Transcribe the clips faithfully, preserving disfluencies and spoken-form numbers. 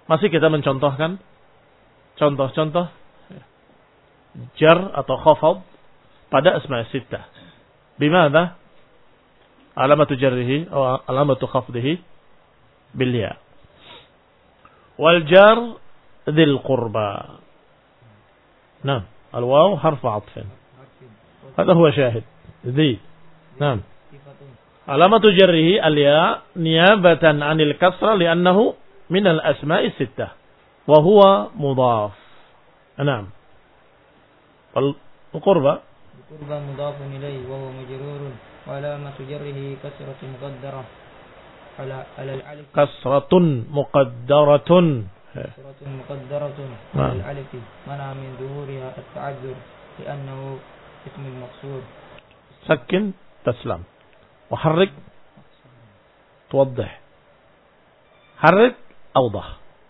Masih kita mencontohkan contoh-contoh jar atau khafad pada asma' sittah. Bimana? Alamatu jarrihi atau alamatu khafdihi bil ya. Wal jar dzil qurba. Naam, al waw harf 'athf. Hada huwa syahid. Dzi. Naam. Alamatu jarrihi al ya niyabatan 'anil kasra li'annahu min al asma'i sittah wa huwa mudhaf. Naam. Al qurba qurba mudhafun ilayhi wa huwa majrurun wa alamatu jarrihi kasratun muqaddarah ala ala al alif kasratun muqaddaratun kasratun muqaddaratun ala al alif mana min dhuhuriha at ta'azzur li'annahu ism al maqsur. sakin taslam wa harrik توضح حرك أوضح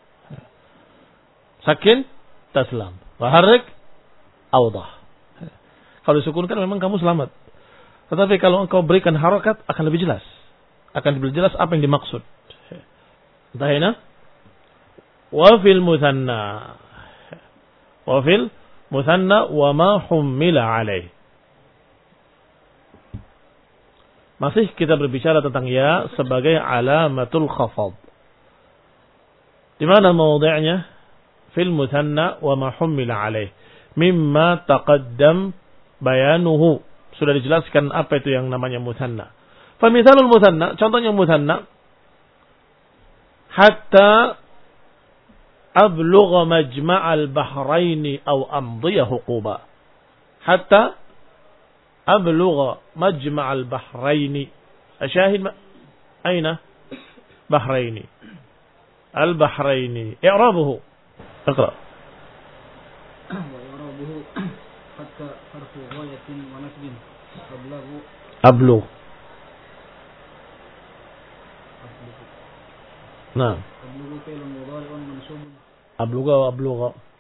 sakin taslam wa harrik awdah. Kalau disukunkan memang kamu selamat. Tetapi kalau engkau berikan harakat akan lebih jelas. Akan lebih jelas apa yang dimaksud. Entahina. Wa fil muthanna. Wa fil muthanna wa ma hummila alaih. Masih kita berbicara tentang ya sebagai alamatul khafad. Di mana mawdi'nya? Fil muthanna wa ma hummila alaih. Mimma taqaddam bayanuhu. Sudah dijelaskan apa itu yang namanya muthanna. Famithalul muthanna, contohnya muthanna. Hatta ablugha majma'al bahraini aw amdiya huquba. Hatta ablugha majma'al bahraini. Asyahid aina? Bahraini. Al-bahraini. I'rabuhu. Iqra. حتى حرف غاية ونسب أبلغ أبلغ نعم أبلغ فعل مضارع منصوب أبلغ وأبلغ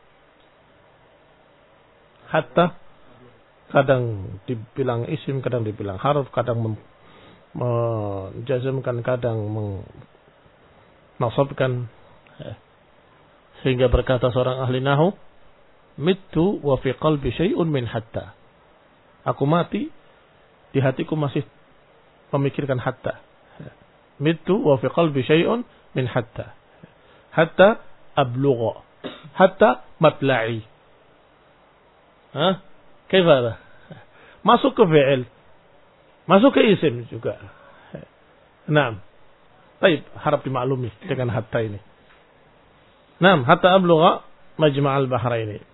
حتى kadang dibilang isim, kadang dibilang harf, kadang menjazmkan, kadang menasabkan, sehingga berkata seorang ahli nahwu, mittu wa fi qalbi syai'un min hatta. Aku mati, di hatiku masih memikirkan hatta. Mittu wa fi qalbi syai'un min hatta. Hatta ablugha. Hatta matla'i. Hah? Kaifa? Masuk ke fi'il. Masuk ke isim juga. Naam. Baik, harap dimaklumi dengan hatta ini. Naam, hatta ablugha majma'al bahraini.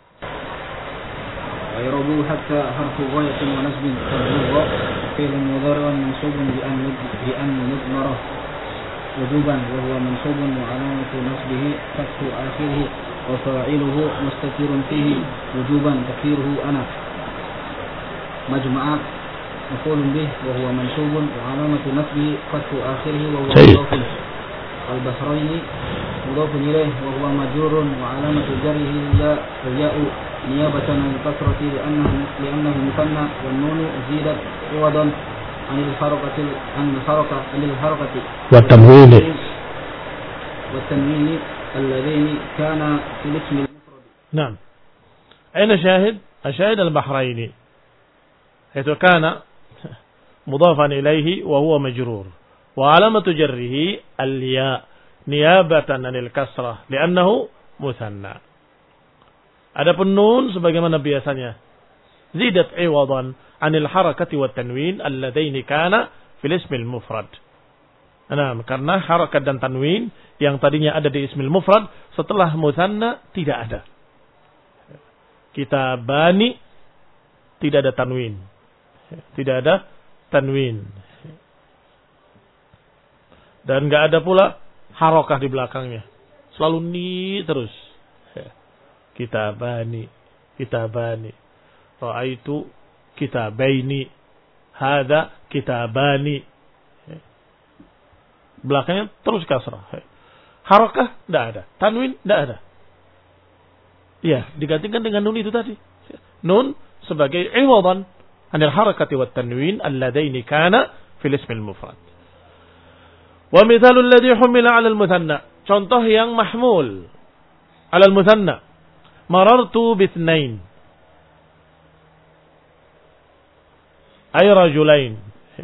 ويربو حتى حرف غاية ونسب تبلغ فعل مضارع منصوب بأن بأن مضمرة وجوبا وهو منصوب وعلامة نصبه فتح آخره وفاعله مستتر فيه وجوبا تقديره أنا مجمع مفعول به وهو منصوب وعلامة نصبه فتح آخره وهو مضاف. البحرين مضاف إليه وهو مجرور وعلامة جره الياء نيابة عن الكسرة لأنه لأنه مثنى والنون زيدت عوضا عن الحركة عن الحركة عن الحركة والتنوين والتنوين اللذين كان في الاسم المفرد. نعم. أين شاهد؟ الشاهد البحرين حيث كان مضافا إليه وهو مجرور وعلامة جره الياء نيابة عن الكسرة لأنه مثنى. Adapun nun sebagaimana biasanya zidat iwadan anil harakati wat tanwin alladaini kana fil ismil mufrad. Nah, karena harakat dan tanwin yang tadinya ada di ismil mufrad setelah mutsanna tidak ada. Kitabani tidak ada tanwin. Tidak ada tanwin. Dan enggak ada pula harakah di belakangnya. Selalu ni terus. Kitabani, kitabani. Ra'aitu kitabaini. Hada kitabani. Belakangnya terus kasrah. Harakah tidak ada, tanwin tidak ada. Iya, digantikan dengan nun itu tadi. Nun sebagai iwadan anil harakati wat tanwin alladaini kana fil ismil mufrad. Wa mithalul ladzi humila 'ala al muthanna. contoh yang mahmul alal muthanna. Marartu bithnain. Ay rajulain.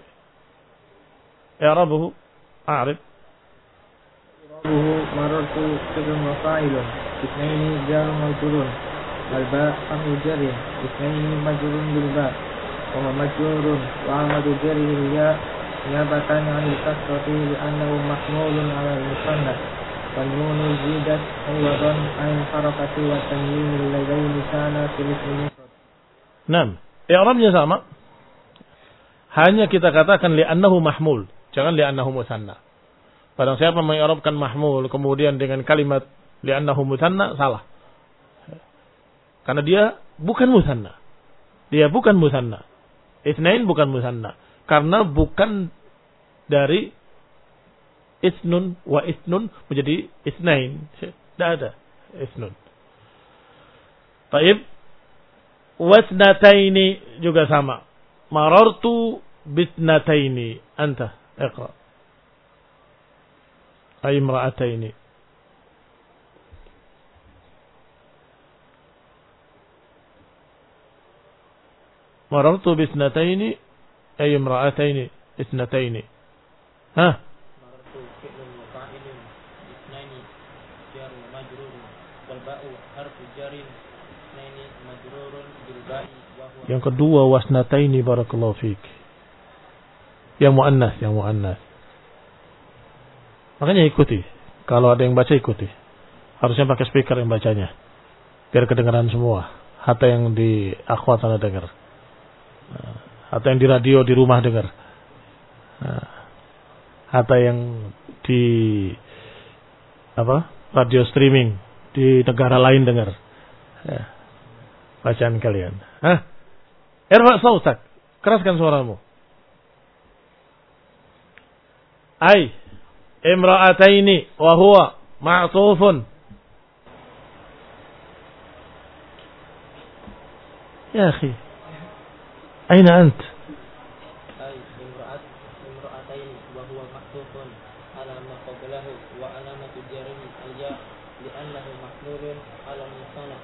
I'rabuhu. A'rif. I'rabuhu marartu fi'lun wa fa'ilun. Ithnaini jarun majrurun. Wal ba' harfu jarrin. Ithnaini majrurun bil ba'. Wa huwa majrurun wa amadu jarrihi ya niyabatan 'anil kasrati li'annahu mahmulun 'ala al-musanna. Wal nunu zidat aydan 'anil harakati wa tanwinil ladaini kana fil ismi mufrad. Naam, i'rabnya sama. Hanya kita katakan li'annahu mahmul, jangan li'annahu musanna. Barang siapa mengi'rabkan mahmul kemudian dengan kalimat li'annahu musanna, salah. Karena dia bukan musanna. Dia bukan musanna. Itsnain bukan musanna. Karena bukan dari isnun wa isnun menjadi itsnain. Tidak ada isnun. Taib. Wasnataini juga sama. Marartu bitnataini. Anta, iqra. Ay imra'ataini. Marartu bisnataini ay imra'ataini isnataini. Ha? Marartu fi'lun wa fa'ilun ithnaini jar wa majrurun wal ba'u harfu jarin ithnaini majrurun bil ba'i wa huwa. Yang kedua wasnataini barakallahu fik. Yang muannas, yang muannas. Makanya ikuti. Kalau ada yang baca ikuti. Harusnya pakai speaker yang bacanya. Biar kedengaran semua. Hatta yang di akhwat sana dengar. Atau yang di radio di rumah dengar. Atau yang di apa? Radio streaming di negara lain dengar. Ya. Bacaan kalian. Hah? Irfa sautak. Keraskan suaramu. Ai imra'ataini wa huwa ma'tufun. Ya akhi. أين أنت؟ أي امرأة امرأتين وهو معطوف على ما قبله وعلامة جره الياء لأنه محمول على المثنى.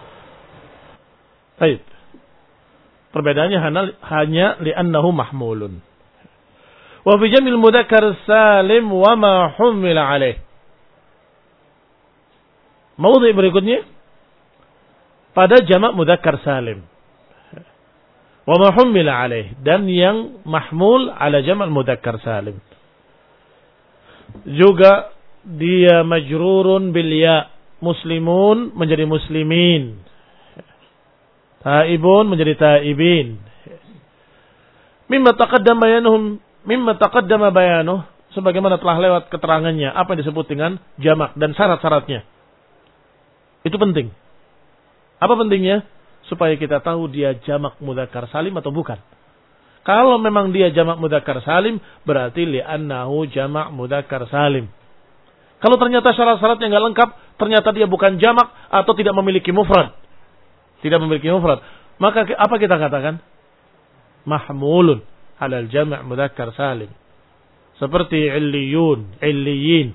Baik. Perbedaannya hanya li'annahu mahmulun. Wa fi jam'il mudzakkar salim wa ma humila alaih. Maudhi berikutnya pada jamak mudzakkar salim. Wa ma humila alaih, dan yang mahmul ala jamak mudzakkar salim. Juga dia majrurun bil ya, muslimun menjadi muslimin. Taibun menjadi taibin. Mimma taqaddama bayanuhum mimma taqaddama bayanuh, sebagaimana telah lewat keterangannya apa yang disebut dengan jamak dan syarat-syaratnya. Itu penting. Apa pentingnya? Supaya kita tahu dia jamak mudzakkar salim atau bukan. Kalau memang dia jamak mudzakkar salim, berarti li'annahu jamak mudzakkar salim. Kalau ternyata syarat-syaratnya enggak lengkap, ternyata dia bukan jamak atau tidak memiliki mufrad. Tidak memiliki mufrad. Maka apa kita katakan? Mahmulun halal jamak mudzakkar salim. Seperti illiyun, illiyin.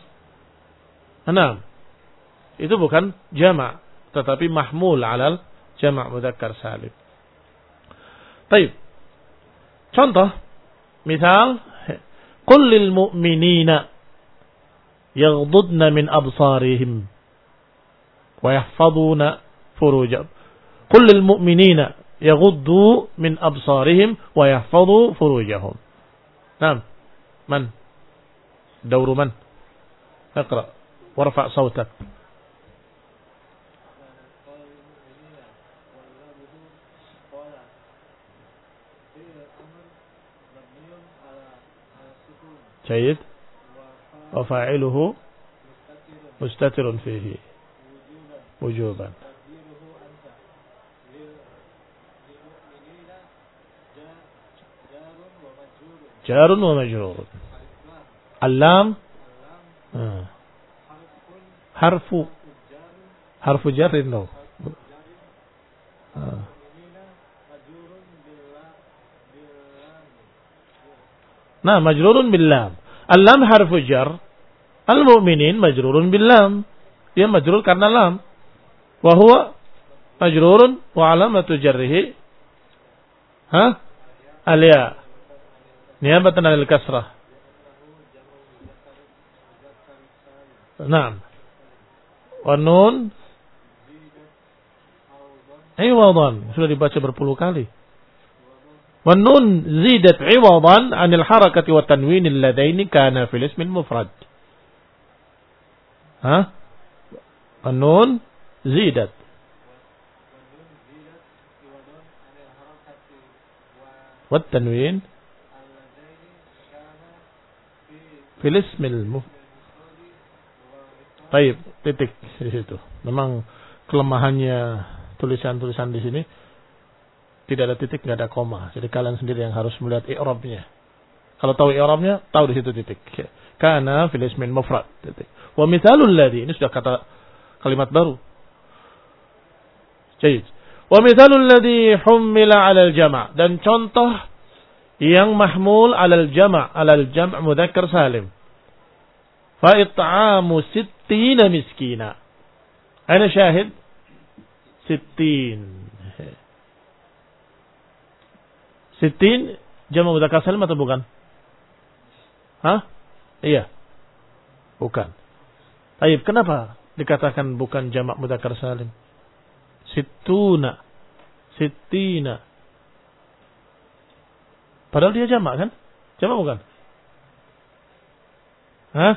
Enam. Itu bukan jamak, tetapi mahmul alal jamak mudzakkar salim. Baik. Contoh, misal, qul lil mu'minina yaghdudna min absarihim wa yahfazuna furujahum. Qul lil mu'minina yaghuddu min absarihim wa yahfazu furujahum. Naam. Man? Dawru man? Iqra warfa' sawtak. جيد وفاعله مستتر فيه وجوبا جار ومجرور. اللام حرف حرف جر نو Nah, majrurun bil lam. Al-lam harfu jar, Al-mu'minin majrurun bil lam. Dia majrur karena lam. Wa huwa majrurun wa alamatu jarrihi ha? Al-ya. Niyabatan anil kasrah. Naam. Wa nun iwadan. Sudah dibaca berpuluh kali. Wa nun zidat iwadan anil harakati wa tanwin alladaini kana fil ismil mufrad. Ha? Wa nun zidat. Wa tanwin fil ismil mufrad. Baik, titik di situ. Memang kelemahannya tulisan-tulisan di sini tidak ada titik, nggak ada koma. Jadi kalian sendiri yang harus melihat i'rabnya. Kalau tahu i'rabnya, tahu di situ titik. Kana fil ismin mufrad. Titik. Wa mithalul ladzi, ini sudah kata kalimat baru. Baik. Wa mithalul ladzi hummila 'alal jama', dan contoh yang mahmul 'alal jama', 'alal jam' mudzakkar salim. Fa it'amu sittina miskina. Ana syahid sittin. Sittin jamak mudzakkar salim atau bukan? Hah? Iya. Bukan. Baik, kenapa dikatakan bukan jamak mudzakkar salim? Sittuna. Sittina. Padahal dia jamak kan? Jamak bukan? Hah?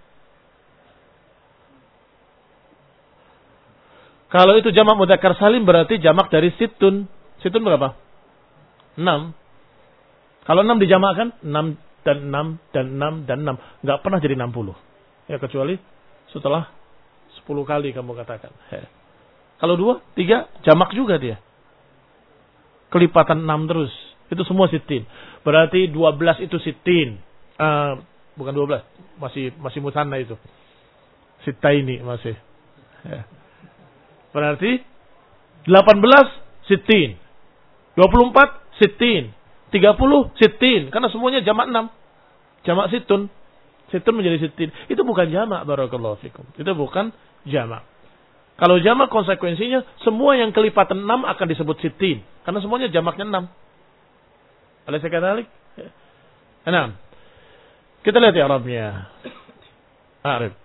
Kalau itu jamak mudzakkar salim berarti jamak dari sittun. Sittun berapa? enam. Kalau enam dijamakkan, enam dan enam dan enam dan enam. Enggak pernah jadi enam puluh. Ya, kecuali setelah sepuluh kali kamu katakan. He. Kalau dua, tiga, jamak juga dia. Kelipatan enam terus. Itu semua sittin. Berarti dua belas itu sittin. Uh, bukan dua belas. Masih masih musanna itu. Sittaini masih. He. Berarti delapan belas sittin. dua puluh empat sittin. tiga puluh sittin. Karena semuanya jamak enam. Jamak sittun. Sittun menjadi sittin. Itu bukan jamak, barakallahu fikum. Itu bukan jamak. Kalau jamak konsekuensinya semua yang kelipatan enam akan disebut sittin. Karena semuanya jamaknya enam. Alaysa kadzalik? enam. Kita lihat ya Arabnya. Arab.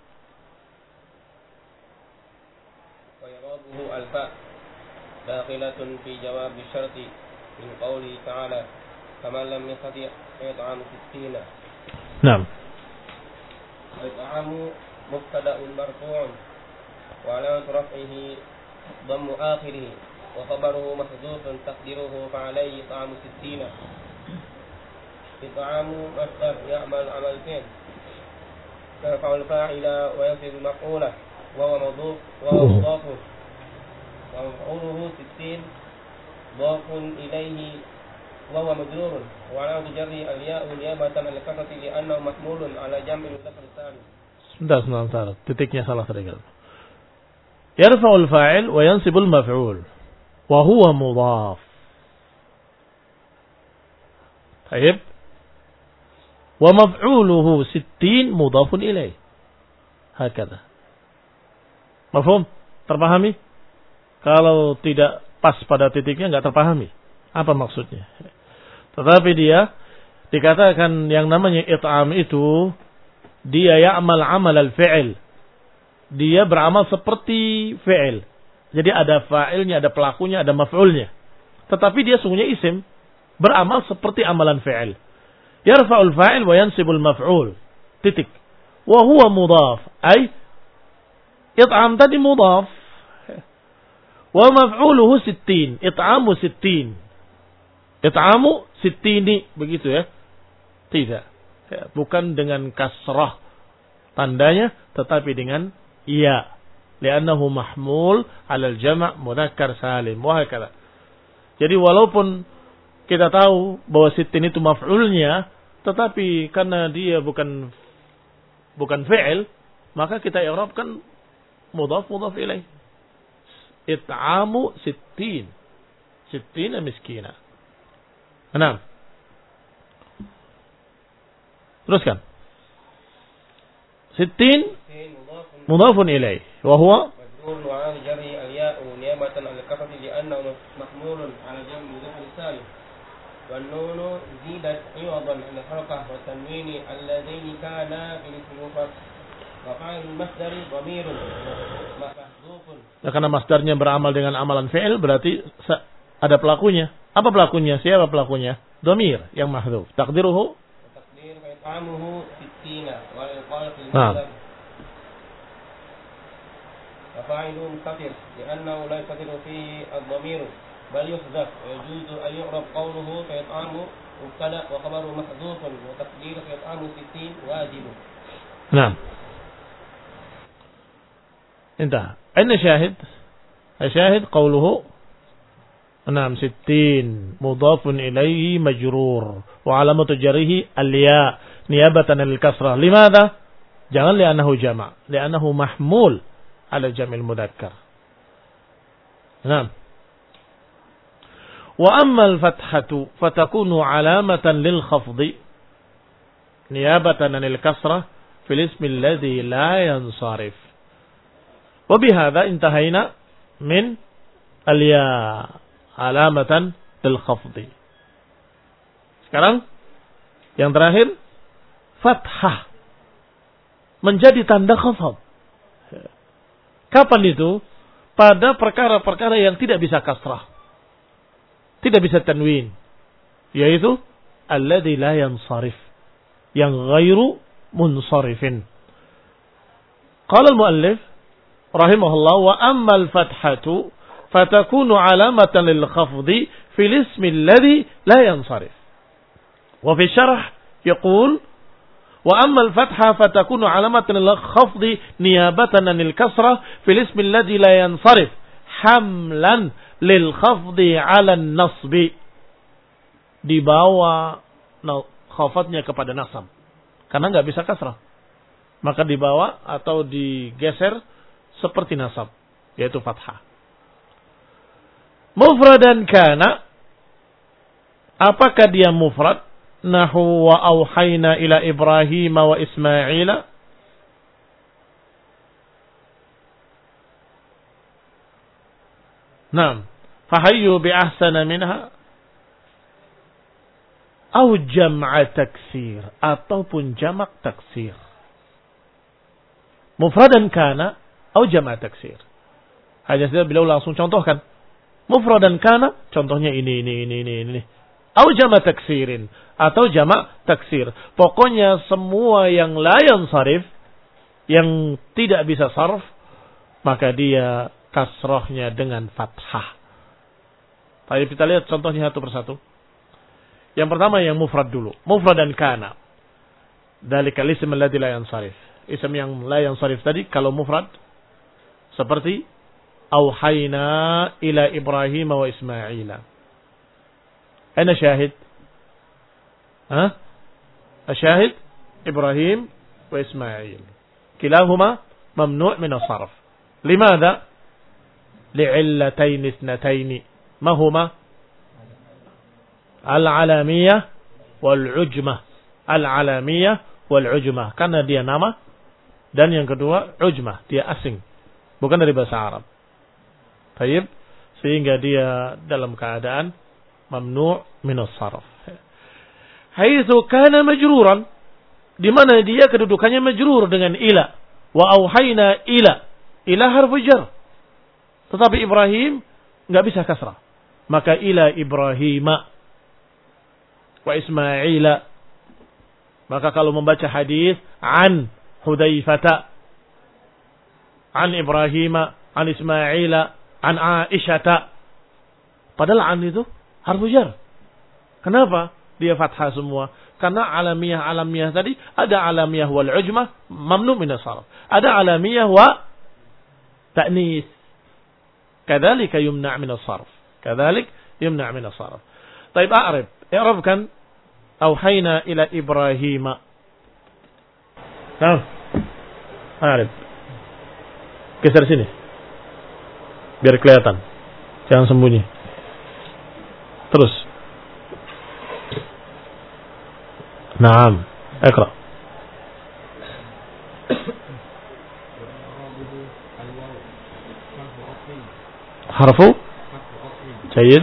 الفاء داخلة في جواب الشرط من قوله تعالى فمن لم يستطع فإطعام ستين. نعم. الإطعام مبتدأ مرفوع وعلامة رفعه ضم آخره وخبره محذوف تقديره فعليه إطعام ستين. إطعام مصدر يعمل عمل فعل يرفع الفاعل وينصب المفعول وهو مضاف وهو مضاف ومفعوله ستين ضاف إليه وهو مجرور وعلامة جره الياء نيابة عن الكسرة لأنه محمول على جمع المذكر السالم. Sebentar, sebentar, sebentar. Titiknya salah tadi. Yarfa'ul fa'il wa yansibul maf'ul wa huwa mudhaf. Baik. Wa maf'uluhu sittin mudhafun ilaih. Hakadha. Mafhum? Terpahami? Kalau tidak pas pada titiknya enggak terpahami. Apa maksudnya? Tetapi dia dikatakan yang namanya it'am itu dia ya'mal amal al-fi'il. Dia beramal seperti fi'il. Jadi ada fa'ilnya, ada pelakunya, ada maf'ulnya. Tetapi dia sungguhnya isim. Beramal seperti amalan fi'il. Yarfa'ul fa'il wa yansibul maf'ul. Titik. Wa huwa mudhaf. Ay, it'am tadi mudhaf. Wa maf'uluhu sittin. It'amu sittin. It'amu sittini. Begitu ya. Tidak. Bukan dengan kasrah tandanya, tetapi dengan iya. Li'annahu mahmul alal jama' mudzakkar salim. Wahakala. Jadi walaupun kita tahu bahwa sittin itu maf'ulnya, tetapi karena dia bukan bukan fi'il, maka kita i'rabkan mudhaf mudhaf ilaih. It'amu sittin. Sittina miskina. Enam. Teruskan. sittin mudhafun ilaih wa huwa مجرور وعلى جره الياء نيابة عن الكسرة لأنه محمول على جمع مذكر السالم والنون زيدت عوضا عن الحركة والتنوين اللذين كانا في الاسم المفرد وفاعل المصدر ضمير محذوف. Nah, karena masdarnya beramal dengan amalan fi'il berarti ada pelakunya. Apa pelakunya? Siapa pelakunya? Dhamir yang mahdzuf. Taqdiruhu taqdir fa ta'amuhu sittina wa al-qalq al-masdar. وفاعل مستتر لأنه لا يستتر فيه الضمير بل يحذف ويجوز أن يعرب قوله فيطعم مبتدأ وخبر محذوف وتقدير فيطعم ستين واجب. نعم. انتهى. أين الشاهد؟ الشاهد قوله نعم ستين مضاف إليه مجرور وعلامة جره الياء نيابة عن الكسرة. لماذا؟ jangan لأنه جمع لأنه محمول على جمع المذكر. نعم. وأما الفتحة فتكون علامة للخفض نيابة عن الكسرة في الاسم الذي لا ينصرف. وبهذا انتهينا من الياء علامة للخفض. Sekarang yang terakhir fathah menjadi tanda khafd. Kapan itu? Pada perkara-perkara yang tidak bisa kasrah. Tidak bisa tanwin. Yaitu alladzi la yansarif. Yang ghairu munsarifin. Qala al-muallif rahimahullah wa amma al-fathatu fatakunu alamatan lil khafdi fil ismi alladhi la yansarif. Wa fi syarh yaqul وأما الفتحة فتكون علامة للخفض نيابة عن الكسرة في الاسم الذي لا ينصرف حملا للخفض على النصب. Dibawa khafadnya kepada nasab karena nggak bisa kasrah, maka dibawa atau digeser seperti nasab, yaitu fathah. Mufradan kana, apakah dia mufrad? Nahu wa auhayna ila Ibrahim wa Ismail. Naam. Fahayyu bi ahsana minha. Au jam'a taksir. Ataupun jamak taksir. Mufradan kana. Au jam'a taksir. Hanya saja beliau langsung contohkan. Mufradan kana. Contohnya ini, ini, ini, ini, ini. Au jam'a taksirin. Atau jamak taksir. Pokoknya semua yang la yansarif, yang tidak bisa sarf, maka dia kasrohnya dengan fathah. Tapi kita lihat contohnya satu persatu. Yang pertama yang mufrad dulu. Mufrad dan kana. Dalikal ism alladzi la yansarif. Ism yang la yansarif tadi kalau mufrad seperti auhayna ila Ibrahim wa Ismail. Aina syahid? ها الشاهد إبراهيم وإسماعيل كلاهما ممنوع من الصرف. لماذا؟ لعلتين اثنتين ما هما؟ العلامية والعجمة. العلامية والعجمة karena dia nama, dan yang kedua ujmah, dia asing, bukan dari bahasa Arab. Baik, sehingga dia dalam keadaan mamnu' min as-sarf. Haitsu kana majruran, di mana dia kedudukannya majrur dengan ila. Wa auhayna ila, ila harfu jar. Tetapi Ibrahim enggak bisa kasrah. Maka ila Ibrahima wa Ismaila. Maka kalau membaca hadis an Hudzaifata, an Ibrahima, an Ismaila, an Aisyata, padahal an itu harfu jar. Kenapa? Dia fathah semua. Karena alamiah-alamiah tadi, ada alamiah wal ujmah, mamnu min as-sarf. Ada alamiah wa ta'nis. Kadzalika yumna' min as-sarf. Kadzalik yumna' min as-sarf. Baik, a'rib. I'rabkan auhayna ila Ibrahim. Nah. A'rib. Geser sini. Biar kelihatan. Jangan sembunyi. Terus. نعم اقرأ. Harfu Jayyid.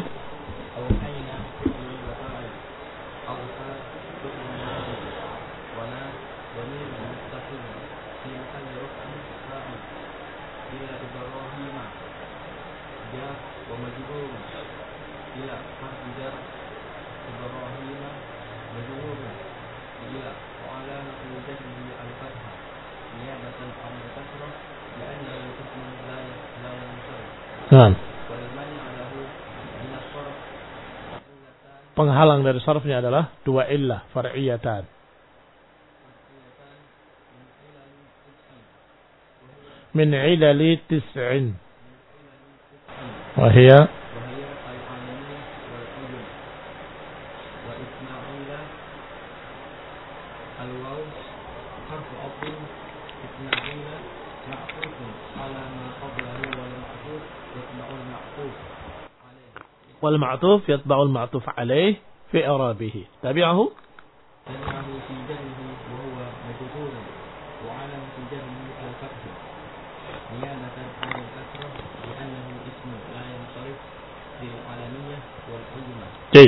Nah. Penghalang dari sarfnya adalah dua illah far'iyatan. Min ilali tis'in. Wahia والمعطوف يتبع المعطوف عليه في إعرابه. تابعه تابعه في جره وهو مجرور وعلامة جره الفتح نيابة عن الكسرة لأنه اسم لا ينصرف للعالمية والعلمة. جيد.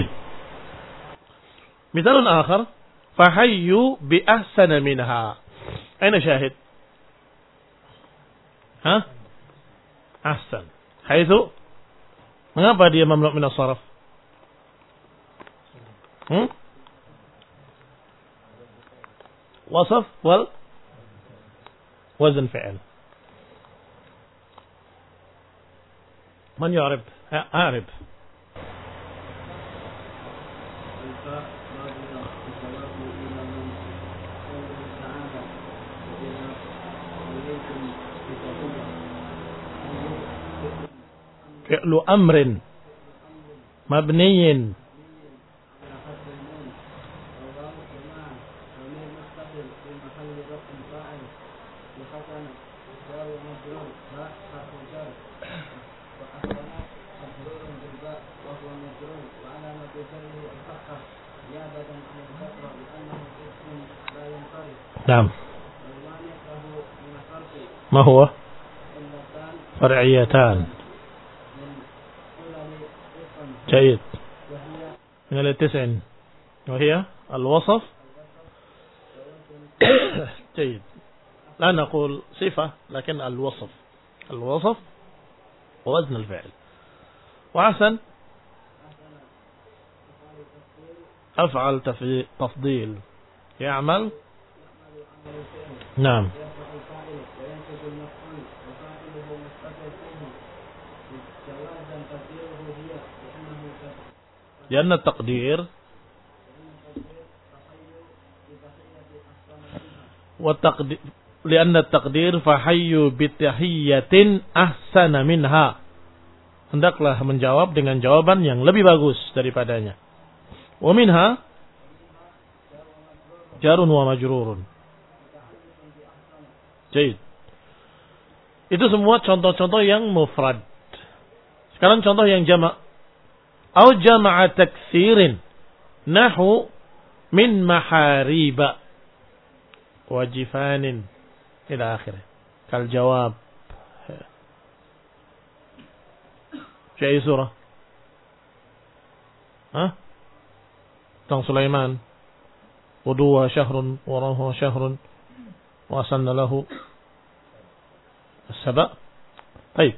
مثال آخر فحيوا بأحسن منها. أين شاهد؟ ها؟ أحسن. حيث mengapa dia mamnu' min as-sarf? Hmm? Wasaf wal wazn fi'l. Man ya'rif? A'rif. فعل أمر مبني نعم. ما هو؟ فرعيتان. جيد. من التسع وهي الوصف. جيد. لا نقول صفة لكن الوصف. الوصف ووزن الفعل. وحسن أفعل تفضيل يعمل. نعم. لأن التقدير والتقدير لأن التقدير فحيوا بتحية أحسن منها. Hendaklah menjawab dengan jawaban yang lebih bagus daripadanya. Wa minha jarun wa majrurun. Baik. Itu semua contoh-contoh yang mufrad. Sekarang contoh yang jamak. Au jama'a taksirin nahu min mahariba wajifanin ila akhirih. Kal jawab. Fi ay surah? Ha? Tentang Sulaiman. Wuduha syahrun wa rahu syahrun wa sanna lahu as-saba. Baik.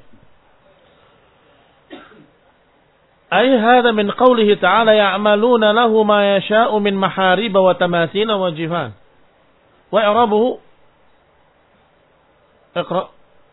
أي هذا من قوله تعالى يعملون له ما يشاء من محاريب وتماثيل وجفان وإعرابه اقرأ.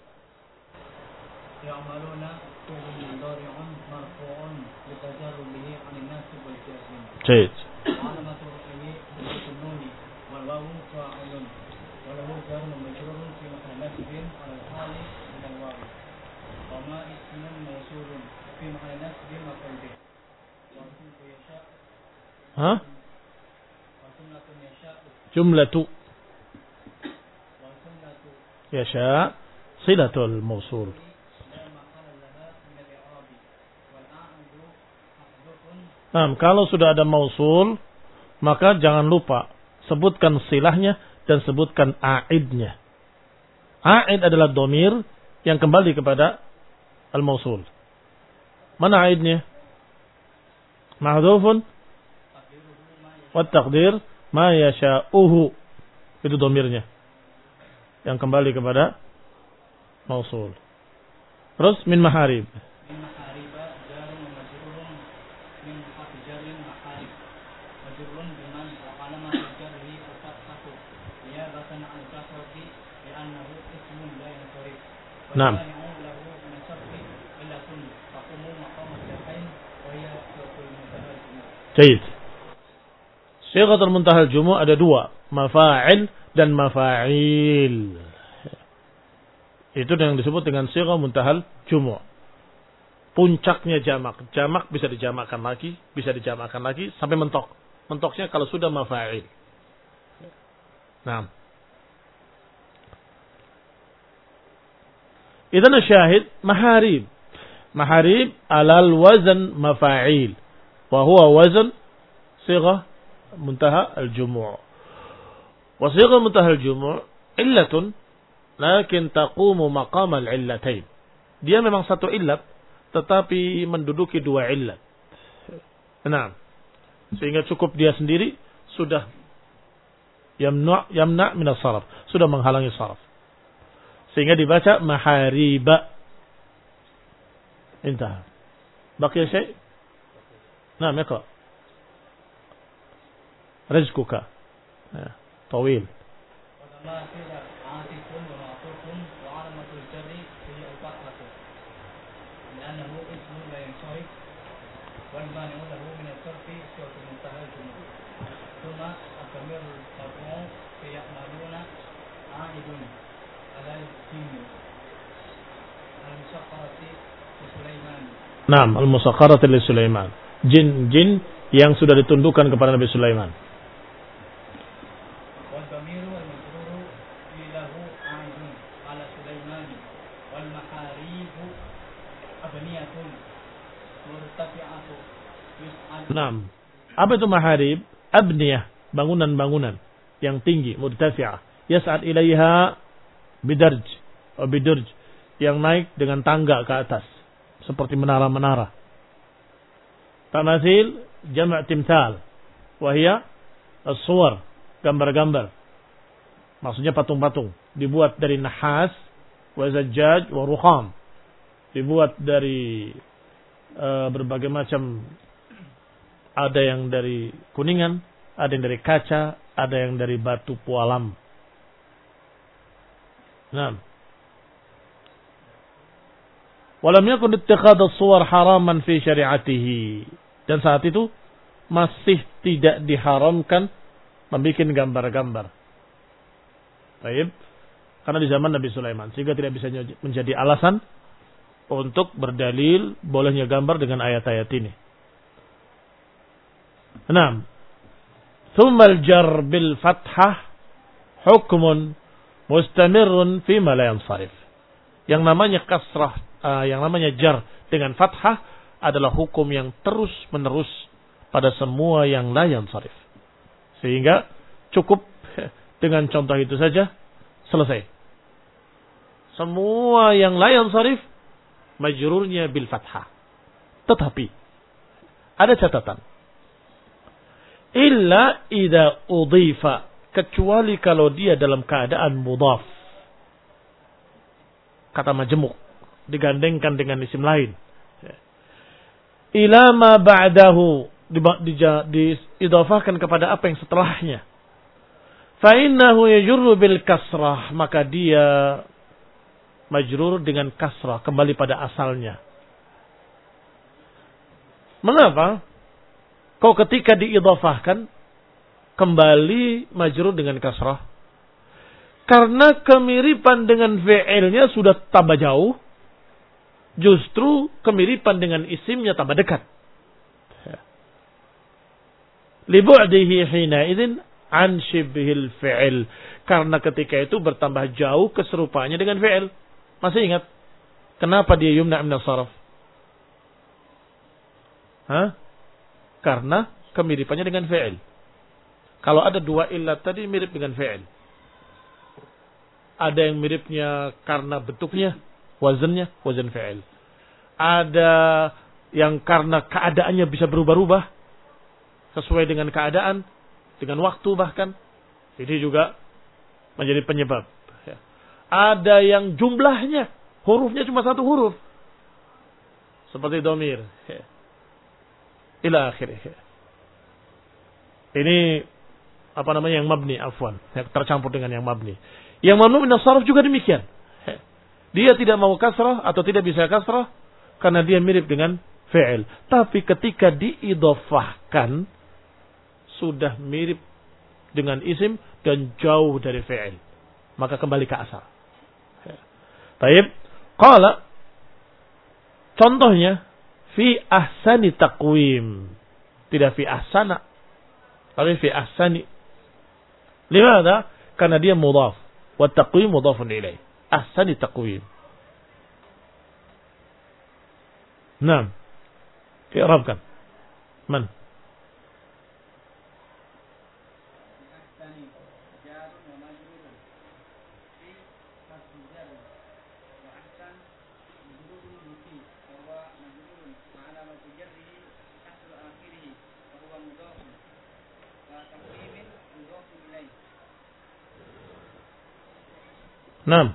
يعملون فعل مضارع مرفوع لتجرده عن الناصب والجازم. جيد. وعلامة رفعه حذف النون والواو فاعل وله جار ومجرور في محل نصب على الحال من الواو وما اسم موصول في محل نصب مفعول به. ها؟ جملة يشاء صلة الموصول. Nah, kalau sudah ada mausul, maka jangan lupa sebutkan silahnya dan sebutkan a'idnya. A'id adalah domir yang kembali kepada al-mausul. Mana aidnya? Mahdhufun wa taqdir ma yasha'uhu. Itu dhamirnya. Yang kembali kepada mausul. Terus min maharib. Min maharib jarun wa majrurun min harfi jarrin maharib. Majrurun biman wa alamat jarri fathatu. Ya batan an kasrati bi annahu ismun la yansarif. Naam. Baik. Sighatul muntahal jumu' ada dua, mafa'il dan mafa'il. Itu yang disebut dengan sighah muntahal jumu'. Puncaknya jamak. Jamak bisa dijamakkan lagi, bisa dijamakkan lagi sampai mentok. Mentoknya kalau sudah mafa'il. Nah. Idzan syahid maharib. Maharib alal wazan mafa'il. Wa huwa wazan sighah muntaha al-jumu'. Wa sighah muntaha al-jumu' illatun lakin taqumu maqam al-illatain. Dia memang satu illat tetapi menduduki dua illat. Nah, sehingga cukup dia sendiri sudah yamna yamna min as-sarf, sudah menghalangi sarf. Sehingga dibaca mahariba. Intah. Baqiya syai'? Nah, maka rizquka. Ya, tawil. Naam, al-musakharati li Sulaiman. Jin-jin yang sudah ditundukkan kepada Nabi Sulaiman. Naam. Apa itu maharib? Abniyah, bangunan-bangunan yang tinggi, murtafi'ah. Yas'ad ilaiha bidarj, atau bidurj, yang naik dengan tangga ke atas, seperti menara-menara. Tamasil jama' timthal, wahia as-suwar, gambar-gambar. Maksudnya patung-patung, dibuat dari nahas, wa zajjaj, wa rukham. Dibuat dari uh, berbagai macam, ada yang dari kuningan, ada yang dari kaca, ada yang dari batu pualam. Nah, walam yakun ittikhadh as-suwar haraman fi syari'atihi. Dan saat itu masih tidak diharamkan membuat gambar-gambar. Baik. Karena di zaman Nabi Sulaiman, sehingga tidak bisa menjadi alasan untuk berdalil bolehnya gambar dengan ayat-ayat ini. Naam. Thumma al-jar bil fathah hukmun mustamirun fi ma la yansarif. Yang namanya kasrah, uh, yang namanya jar dengan fathah adalah hukum yang terus-menerus pada semua yang la yansarif. Sehingga cukup dengan contoh itu saja selesai. Semua yang la yansarif majrurnya bil fathah. Tetapi ada catatan. Illa idza udhifa, kecuali kalau dia dalam keadaan mudhaf. Kata majmuk digandengkan dengan isim lain. Ila ma ba'dahu, diidhafahkan kepada apa yang setelahnya. Fa innahu yajurru bil kasrah, maka dia majrur dengan kasrah, kembali pada asalnya. Mengapa? Kau ketika diidhafahkan kembali majrur dengan kasrah? Karena kemiripan dengan fi'ilnya sudah tambah jauh, justru kemiripan dengan isimnya tambah dekat. Li bu'dihi hina idzin an shibhil fi'il. Karena ketika itu bertambah jauh keserupaannya dengan fi'il. Masih ingat kenapa dia yumna min as-sarf? Hah? Karena kemiripannya dengan fi'il. Kalau ada dua illat tadi mirip dengan fi'il. Ada yang miripnya karena bentuknya, wazannya wazan fi'il. Ada yang karena keadaannya bisa berubah-ubah sesuai dengan keadaan, dengan waktu bahkan. Ini juga menjadi penyebab. Ada yang jumlahnya, hurufnya cuma satu huruf. Seperti domir. Ila akhirih. Ini apa namanya yang mabni, afwan. Yang tercampur dengan yang mabni. Yang mamnu min as-sarf juga demikian. Dia tidak mau kasrah atau tidak bisa kasrah karena dia mirip dengan fi'il. Tapi ketika diidhofahkan sudah mirip dengan isim dan jauh dari fi'il, maka kembali ke asal. Baik, qala contohnya fi ahsani taqwim, tidak fi ahsana, tapi fi ahsani. Limadha? Karena dia mudhaf, wa taqwim mudhafun ilaih. Ahsani taqwim. Naam. I'rabkan. Man? Naam.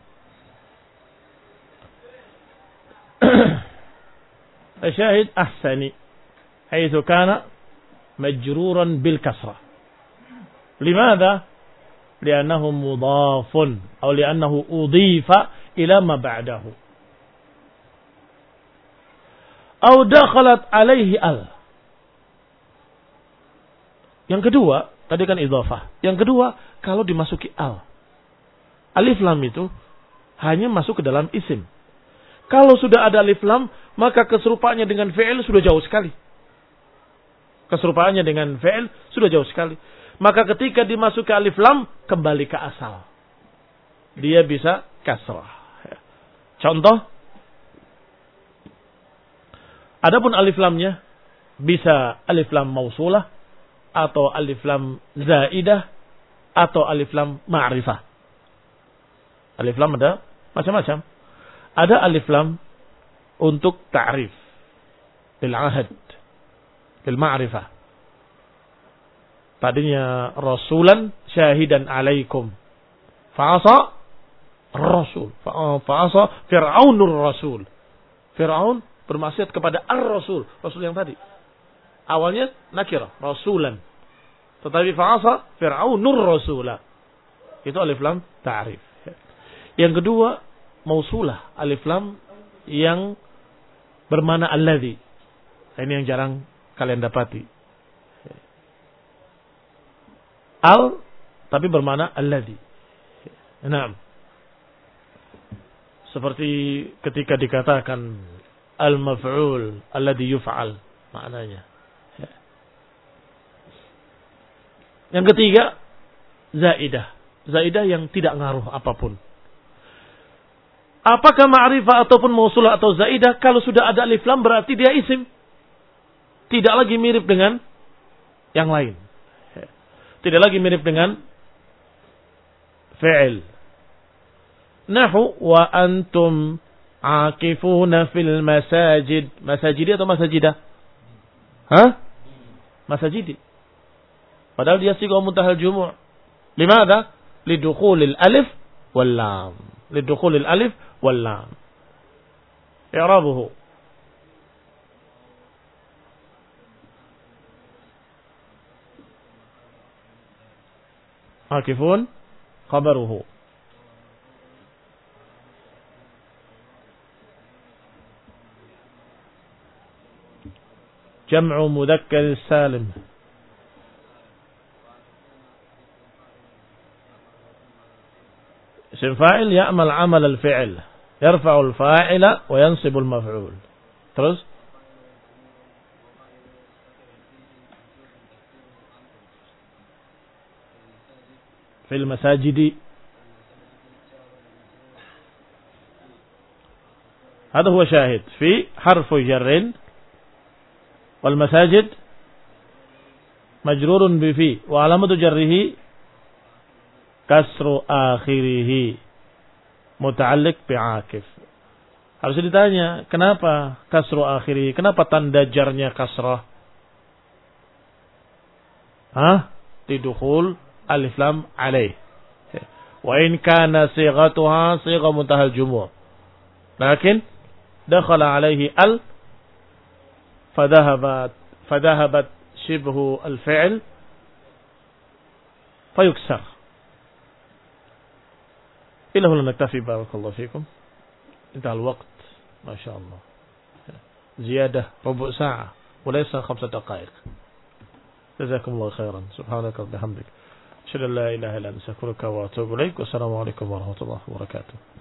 الشاهد أحسن حيث كان مجرورا بالكسرة. لماذا؟ لأنه مضاف أو لأنه أضيف إلى ما بعده أو دخلت عليه al. Yang kedua, tadi kan idhafah. Yang kedua, kalau dimasuki al. Alif lam itu hanya masuk ke dalam isim. Kalau sudah ada alif lam, maka keserupaannya dengan fi'il sudah jauh sekali. Keserupaannya dengan fi'il sudah jauh sekali. Maka ketika dimasuki alif lam, kembali ke asal. Dia bisa kasrah. Contoh, adapun alif lamnya bisa alif lam mausulah atau alif lam zaidah atau alif lam ma'rifah. Alif lam ada macam-macam. Ada alif lam untuk ta'rif, bil ahad, bil ma'rifah. Tadinya rasulan syahidan alaikum. Fa'asa rasul. Fa'asa fir'aunur rasul. Fir'aun bermaksiat kepada ar-rasul, rasul yang tadi. Awalnya nakirah, rasulan. Tetapi fa'asa fir'aunur rasulah. Itu alif lam ta'rif. Yang kedua, mausulah, alif lam yang bermana alladhi. Ini yang jarang kalian dapati. Al, tapi bermana alladhi. Nah, seperti ketika dikatakan al-maf'ul, alladhi yuf'al, maknanya. Yang ketiga, zaidah. Zaidah yang tidak ngaruh apapun. Apakah ma'rifah ataupun mausulah atau zaidah, kalau sudah ada alif lam berarti dia isim. Tidak lagi mirip dengan yang lain. Tidak lagi mirip dengan fi'il. Nahu wa antum akifuna fil masajid. Masajidi atau masajidah? Hah? Masajidi. Padahal dia sigha muntahal jumu'. Limadha? Lidukhulil alif wal lam. Lidukhulil alif wal lam. I'rabuhu. Akifun khabaruhu. Jam'u mudzakkar salim. Isim fa'il ya'mal 'amal al-fi'l, yarfa'u al-fa'ila wa yansibu al-maf'ul. Terus fil masajidi. هذا هو شاهد في حرف جر والمساجد مجرور بفي وعلامة جره كسر آخره متعلق بعاكف. Harus ditanya, kenapa kasru akhiri? Kenapa tanda jarnya kasrah? Hah? Tidukhul alif lam alaih. Wa in kana sighatuha sigha muntahal jumu'. Lakin dakhala alaihi al fadhahabat fadhahabat shibhu al-fi'l fayuksar. Ila huna naktafi, barakallahu fikum. Intaha al-waqt. Ma sha Allah. Ziyadah rubu' sa'ah wa laysa khamsa daqa'iq. Jazakumullahu khairan. Subhanaka wa bihamdik. Asyhadu an la ilaha illa anta astaghfiruka wa atubu ilaik. Wassalamu alaikum warahmatullahi wabarakatuh.